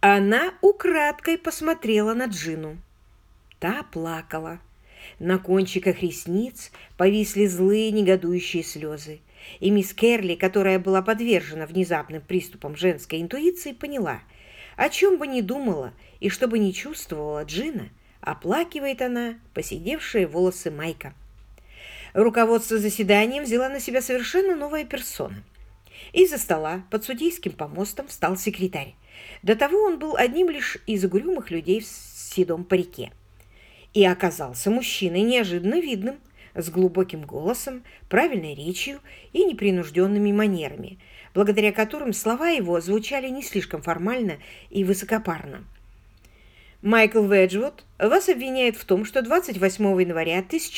Она украдкой посмотрела на Джину. Та плакала. На кончиках ресниц повисли злые негодующие слезы. И мисс Керли, которая была подвержена внезапным приступам женской интуиции, поняла, о чем бы ни думала и что бы ни чувствовала Джина, оплакивает она поседевшие волосы Майка. Руководство заседанием взяла на себя совершенно новая персона. Из-за стола под судейским помостом встал секретарь. До того он был одним лишь из угрюмых людей в седом парике. И оказался мужчиной неожиданно видным, с глубоким голосом, правильной речью и непринужденными манерами, благодаря которым слова его звучали не слишком формально и высокопарно. Майкл Веджвуд вас обвиняет в том, что 28 января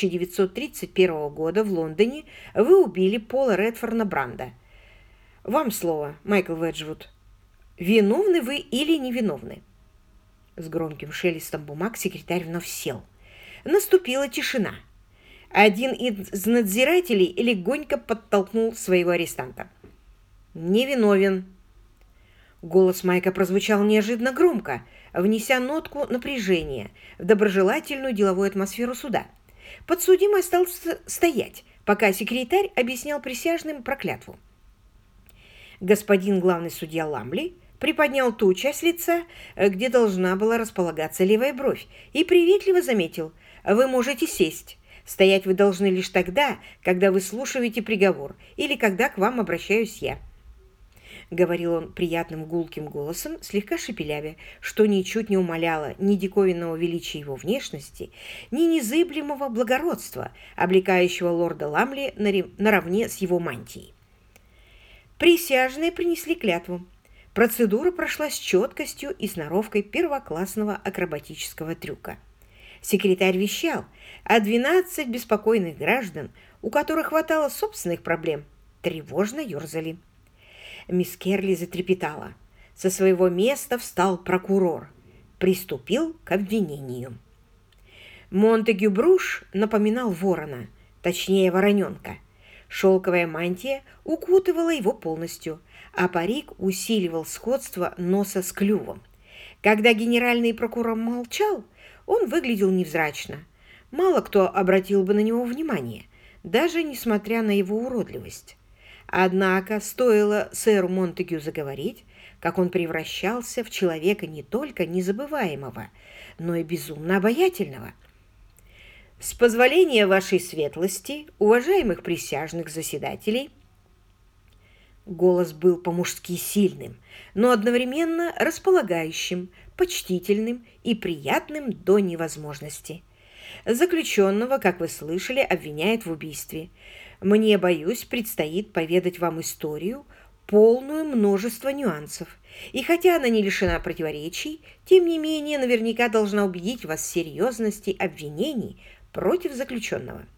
1931 года в Лондоне вы убили Пола Редфорна Бранда. Вам слово, Майкл Веджвуд. Виновны вы или невиновны? С громким шелестом бумаг секретарь вновь сел. Наступила тишина. Один из надзирателей легонько подтолкнул своего арестанта. «Невиновен». Голос Майка прозвучал неожиданно громко, внеся нотку напряжения в доброжелательную деловую атмосферу суда. Подсудимый остался стоять, пока секретарь объяснял присяжным про клятву. Господин главный судья Ламли приподнял ту часть лица, где должна была располагаться левая бровь, и приветливо заметил: «Вы можете сесть. Стоять вы должны лишь тогда, когда вы слушаете приговор, или когда к вам обращаюсь я». Говорил он приятным гулким голосом, слегка шепелявя, что ничуть не умаляло ни диковинного величия его внешности, ни незыблемого благородства, облекающего лорда Ламли наравне с его мантией. Присяжные принесли клятву. Процедура прошла с четкостью и сноровкой первоклассного акробатического трюка. Секретарь вещал, а 12 беспокойных граждан, у которых хватало собственных проблем, тревожно ерзали. Мисс Керли затрепетала. Со своего места встал прокурор. Приступил к обвинению. Монтегю Бруш напоминал ворона, точнее вороненка. Шелковая мантия укутывала его полностью, а парик усиливал сходство носа с клювом. Когда генеральный прокурор молчал, он выглядел невзрачно. Мало кто обратил бы на него внимание, даже несмотря на его уродливость. Однако стоило сэру Монтегю заговорить, как он превращался в человека не только незабываемого, но и безумно обаятельного. «С позволения вашей светлости, уважаемых присяжных заседателей». Голос был по-мужски сильным, но одновременно располагающим, почтительным и приятным до невозможности. Заключенного, как вы слышали, обвиняют в убийстве. Мне, боюсь, предстоит поведать вам историю, полную множества нюансов. И хотя она не лишена противоречий, тем не менее наверняка должна убедить вас в серьезности обвинений против заключенного.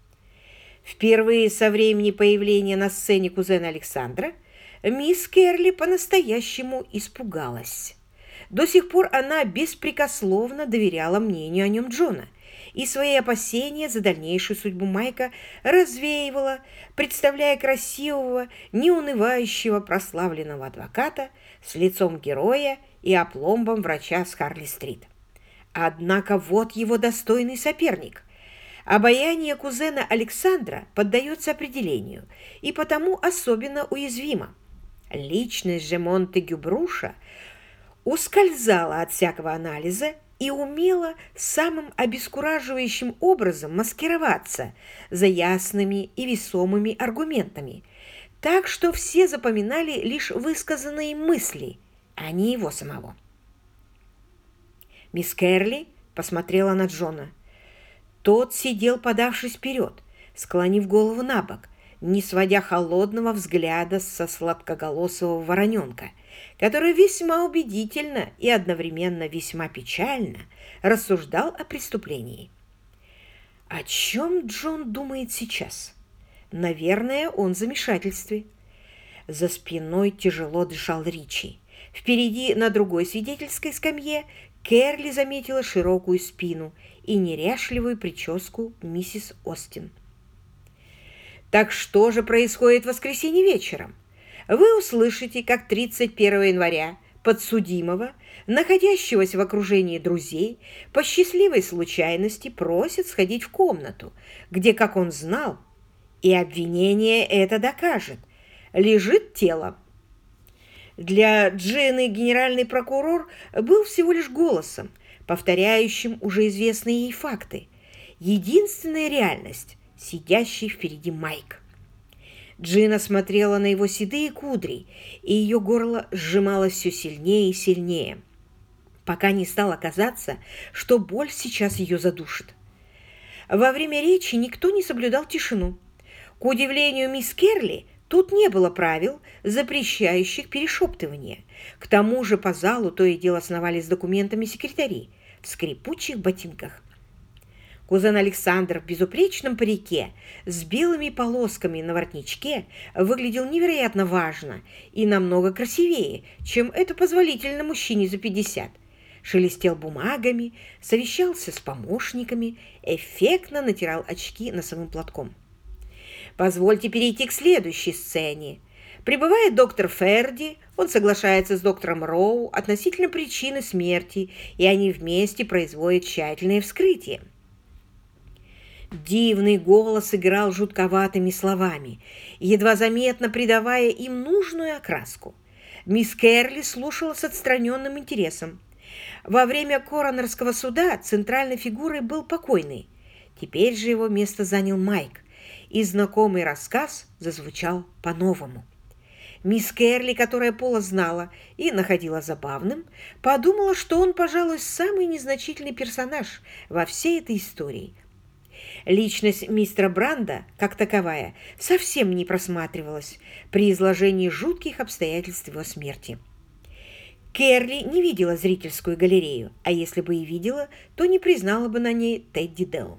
Впервые со времени появления на сцене кузена Александра мисс Керли по-настоящему испугалась. До сих пор она беспрекословно доверяла мнению о нем Джона и свои опасения за дальнейшую судьбу Майка развеивала, представляя красивого, неунывающего прославленного адвоката с лицом героя и опломбом врача с Харли-стрит. Однако вот его достойный соперник. Обаяние кузена Александра поддается определению и потому особенно уязвимо. Личность же Монтегю Бруша ускользала от всякого анализа и умела самым обескураживающим образом маскироваться за ясными и весомыми аргументами, так что все запоминали лишь высказанные мысли, а не его самого. Мисс Керли посмотрела на Джона. Тот сидел, подавшись вперед, склонив голову на бок, не сводя холодного взгляда со сладкоголосого вороненка, который весьма убедительно и одновременно весьма печально рассуждал о преступлении. О чем Джон думает сейчас? Наверное, он в замешательстве. За спиной тяжело дышал Ричи. Впереди, на другой свидетельской скамье, Керли заметила широкую спину и неряшливую прическу миссис Остин. «Так что же происходит в воскресенье вечером? Вы услышите, как 31 января подсудимого, находящегося в окружении друзей, по счастливой случайности просит сходить в комнату, где, как он знал, и обвинение это докажет, лежит тело. Для Джины генеральный прокурор был всего лишь голосом, повторяющим уже известные ей факты. Единственная реальность – сидящий впереди Майк. Джина смотрела на его седые кудри, и ее горло сжималось все сильнее и сильнее, пока не стало казаться, что боль сейчас ее задушит. Во время речи никто не соблюдал тишину. К удивлению мисс Керли, тут не было правил, запрещающих перешептывание. К тому же по залу то и дело сновались с документами секретари в скрипучих ботинках. Кузен Александр в безупречном парике с белыми полосками на воротничке выглядел невероятно важно и намного красивее, чем это позволительно мужчине за 50. Шелестел бумагами, совещался с помощниками, эффектно натирал очки носовым платком. Позвольте перейти к следующей сцене. Прибывает доктор Ферди, он соглашается с доктором Роу относительно причины смерти, и они вместе производят тщательное вскрытие. Дивный голос играл жутковатыми словами, едва заметно придавая им нужную окраску. Мисс Керли слушала с отстраненным интересом. Во время коронерского суда центральной фигурой был покойный. Теперь же его место занял Майк, и знакомый рассказ зазвучал по-новому. Мисс Керли, которая Пола знала и находила забавным, подумала, что он, пожалуй, самый незначительный персонаж во всей этой истории. Личность мистера Бранда, как таковая, совсем не просматривалась при изложении жутких обстоятельств его смерти. Керли не видела зрительскую галерею, а если бы и видела, то не признала бы на ней Тедди Делл.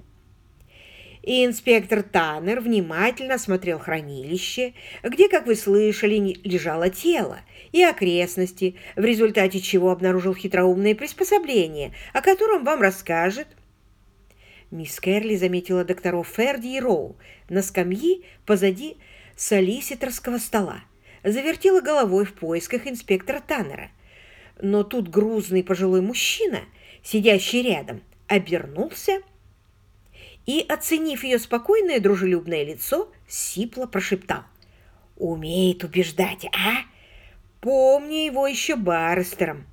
И инспектор Таннер внимательно осмотрел хранилище, где, как вы слышали, лежало тело, и окрестности, в результате чего обнаружил хитроумное приспособление, о котором вам расскажет. Мисс Керли заметила докторов Ферди и Роу на скамьи позади солиситорского стола, завертела головой в поисках инспектора Таннера. Но тут грузный пожилой мужчина, сидящий рядом, обернулся и, оценив ее спокойное дружелюбное лицо, сипло прошептал: «Умеет убеждать, а? Помни его еще баристером».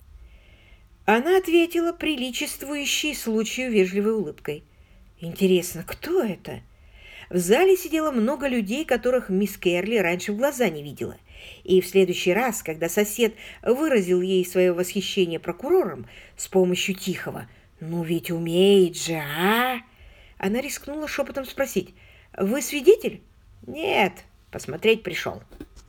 Она ответила приличествующей случаю вежливой улыбкой. «Интересно, кто это?» В зале сидело много людей, которых мисс Керли раньше в глаза не видела. И в следующий раз, когда сосед выразил ей свое восхищение прокурором с помощью тихого «Ну ведь умеет же, а?», она рискнула шепотом спросить: «Вы свидетель?» «Нет, посмотреть пришел».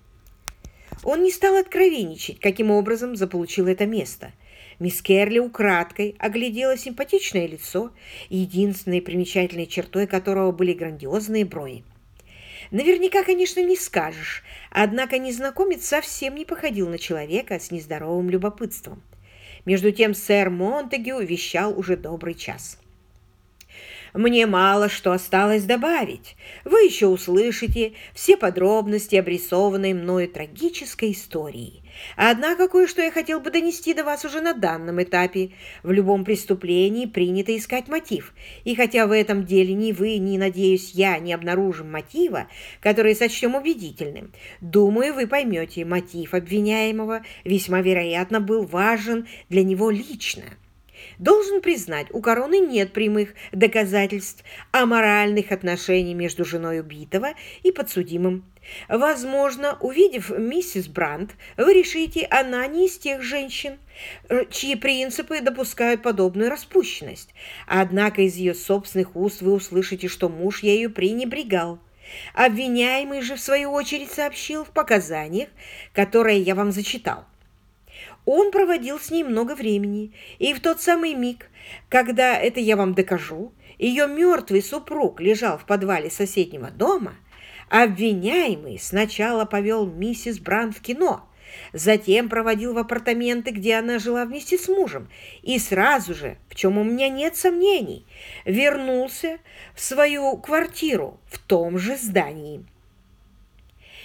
Он не стал откровенничать, каким образом заполучил это место. Мисс Керли украдкой оглядела симпатичное лицо, единственной примечательной чертой которого были грандиозные брови. Наверняка, конечно, не скажешь, однако незнакомец совсем не походил на человека с нездоровым любопытством. Между тем сэр Монтегю вещал уже добрый час. «Мне мало что осталось добавить. Вы еще услышите все подробности обрисованной мною трагической истории. Однако кое-что я хотел бы донести до вас уже на данном этапе. В любом преступлении принято искать мотив. И хотя в этом деле ни вы, ни, надеюсь, я не обнаружим мотива, который сочтем убедительным, думаю, вы поймете, мотив обвиняемого весьма вероятно был важен для него лично. Должен признать, у короны нет прямых доказательств аморальных отношений между женой убитого и подсудимым. Возможно, увидев миссис Брандт, вы решите, она не из тех женщин, чьи принципы допускают подобную распущенность. Однако из ее собственных уст вы услышите, что муж ею пренебрегал. Обвиняемый же, в свою очередь, сообщил в показаниях, которые я вам зачитал. Он проводил с ней много времени, и в тот самый миг, когда это я вам докажу, ее мертвый супруг лежал в подвале соседнего дома, обвиняемый сначала повел миссис Брандт в кино, затем проводил в апартаменты, где она жила вместе с мужем, и сразу же, в чем у меня нет сомнений, вернулся в свою квартиру в том же здании.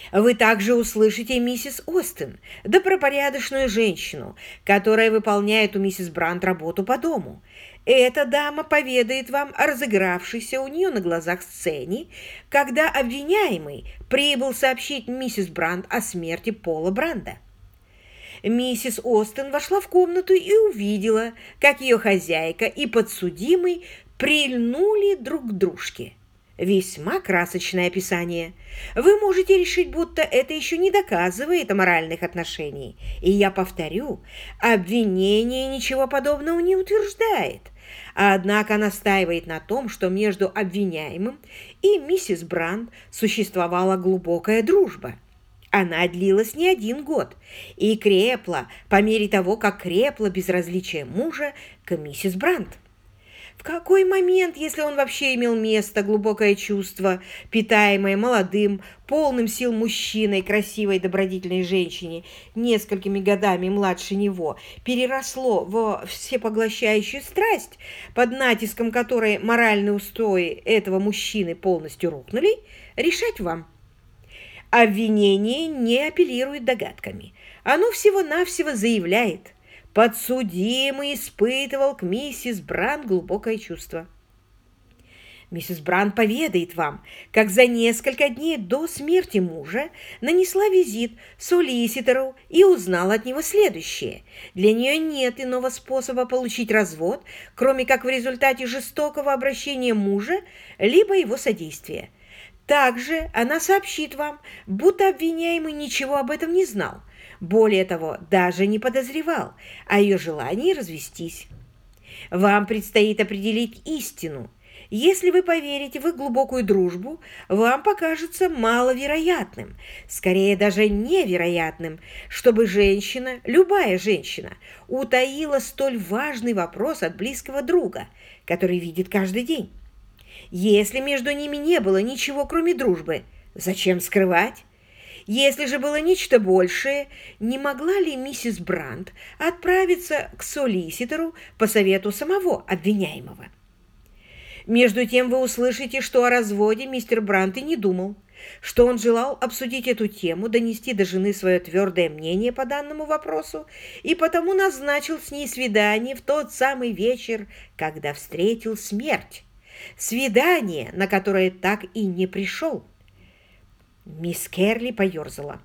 Вы также услышите миссис Остин, добропорядочную женщину, которая выполняет у миссис Брандт работу по дому. Эта дама поведает вам о разыгравшейся у нее на глазах сцене, когда обвиняемый прибыл сообщить миссис Брандт о смерти Пола Бранда. Миссис Остин вошла в комнату и увидела, как ее хозяйка и подсудимый прильнули друг к дружке. Весьма красочное описание. Вы можете решить, будто это еще не доказывает аморальных отношений. И я повторю, обвинение ничего подобного не утверждает. Однако настаивает на том, что между обвиняемым и миссис Брандт существовала глубокая дружба. Она длилась не 1 год и крепла по мере того, как крепло безразличие мужа к миссис Брандт. В какой момент, если он вообще имел место, глубокое чувство, питаемое молодым, полным сил мужчиной, красивой добродетельной женщине, несколькими годами младше него, переросло во всепоглощающую страсть, под натиском которой моральные устои этого мужчины полностью рухнули, решать вам. Обвинение не апеллирует догадками. Оно всего-навсего заявляет: подсудимый испытывал к миссис Брандт глубокое чувство. Миссис Брандт поведает вам, как за несколько дней до смерти мужа нанесла визит солиситору и узнала от него следующее. Для нее нет иного способа получить развод, кроме как в результате жестокого обращения мужа либо его содействия. Также она сообщит вам, будто обвиняемый ничего об этом не знал. Более того, даже не подозревал о ее желании развестись. Вам предстоит определить истину. Если вы поверите в их глубокую дружбу, вам покажется маловероятным, скорее даже невероятным, чтобы женщина, любая женщина, утаила столь важный вопрос от близкого друга, который видит каждый день. Если между ними не было ничего, кроме дружбы, зачем скрывать? Если же было нечто большее, не могла ли миссис Брандт отправиться к солиситору по совету самого обвиняемого? Между тем вы услышите, что о разводе мистер Брандт и не думал, что он желал обсудить эту тему, донести до жены свое твердое мнение по данному вопросу и потому назначил с ней свидание в тот самый вечер, когда встретил смерть. Свидание, на которое так и не пришел. Мисс Керли поерзала.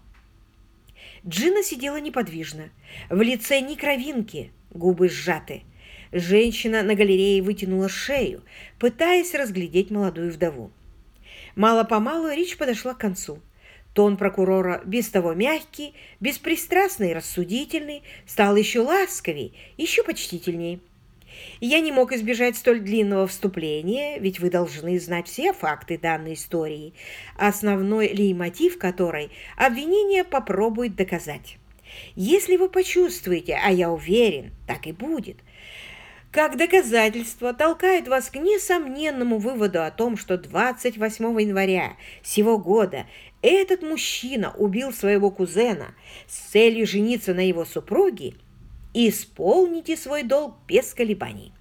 Джина сидела неподвижно. В лице ни кровинки, губы сжаты. Женщина на галерее вытянула шею, пытаясь разглядеть молодую вдову. Мало-помалу речь подошла к концу. Тон прокурора, без того мягкий, беспристрастный и рассудительный, стал еще ласковей, еще почтительней. Я не мог избежать столь длинного вступления, ведь вы должны знать все факты данной истории, основной лейтмотив которой обвинение попробует доказать. Если вы почувствуете, а я уверен, так и будет, как доказательство толкает вас к несомненному выводу о том, что 28 января сего года этот мужчина убил своего кузена с целью жениться на его супруге, исполните свой долг без колебаний.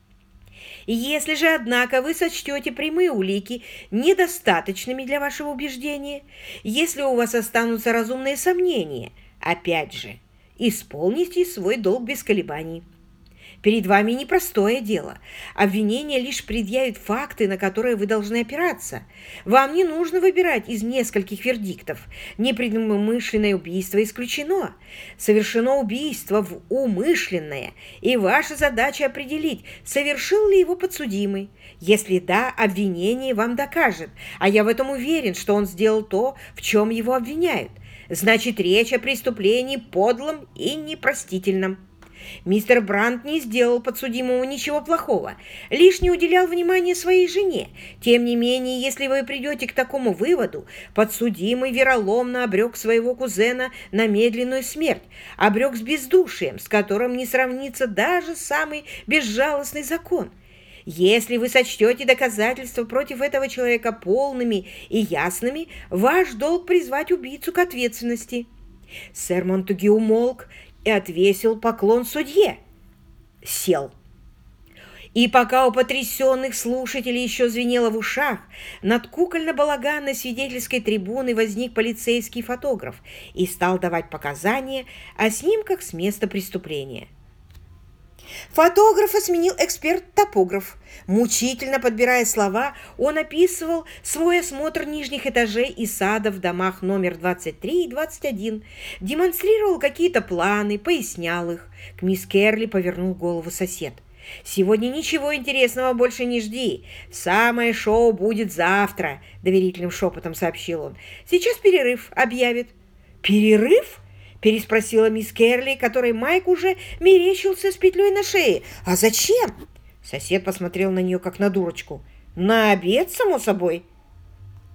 Если же, однако, вы сочтете прямые улики недостаточными для вашего убеждения, если у вас останутся разумные сомнения, опять же, исполните свой долг без колебаний. Перед вами непростое дело. Обвинение лишь предъявит факты, на которые вы должны опираться. Вам не нужно выбирать из нескольких вердиктов. Непредумышленное убийство исключено. Совершено убийство умышленное, и ваша задача определить, совершил ли его подсудимый. Если да, обвинение вам докажет, а я в этом уверен, что он сделал то, в чем его обвиняют. Значит, речь о преступлении подлом и непростительном. Мистер Брандт не сделал подсудимому ничего плохого, лишь не уделял внимания своей жене. Тем не менее, если вы придете к такому выводу, подсудимый вероломно обрек своего кузена на медленную смерть, обрек с бездушием, с которым не сравнится даже самый безжалостный закон. Если вы сочтете доказательства против этого человека полными и ясными, ваш долг призвать убийцу к ответственности. Сэр Монтегю умолк и отвесил поклон судье. Сел. И пока у потрясенных слушателей еще звенело в ушах, над кукольно-балаганной свидетельской трибуны возник полицейский фотограф и стал давать показания о снимках с места преступления. Фотографа сменил эксперт-топограф. Мучительно подбирая слова, он описывал свой осмотр нижних этажей и сада в домах номер 23 и 21, демонстрировал какие-то планы, пояснял их. К мисс Керли повернул голову сосед. «Сегодня ничего интересного больше не жди. Самое шоу будет завтра», — доверительным шепотом сообщил он. «Сейчас перерыв объявит». «Перерыв?» — переспросила мисс Керли, которой Майк уже мерещился с петлей на шее. «А зачем?» Сосед посмотрел на нее, как на дурочку. «На обед, само собой».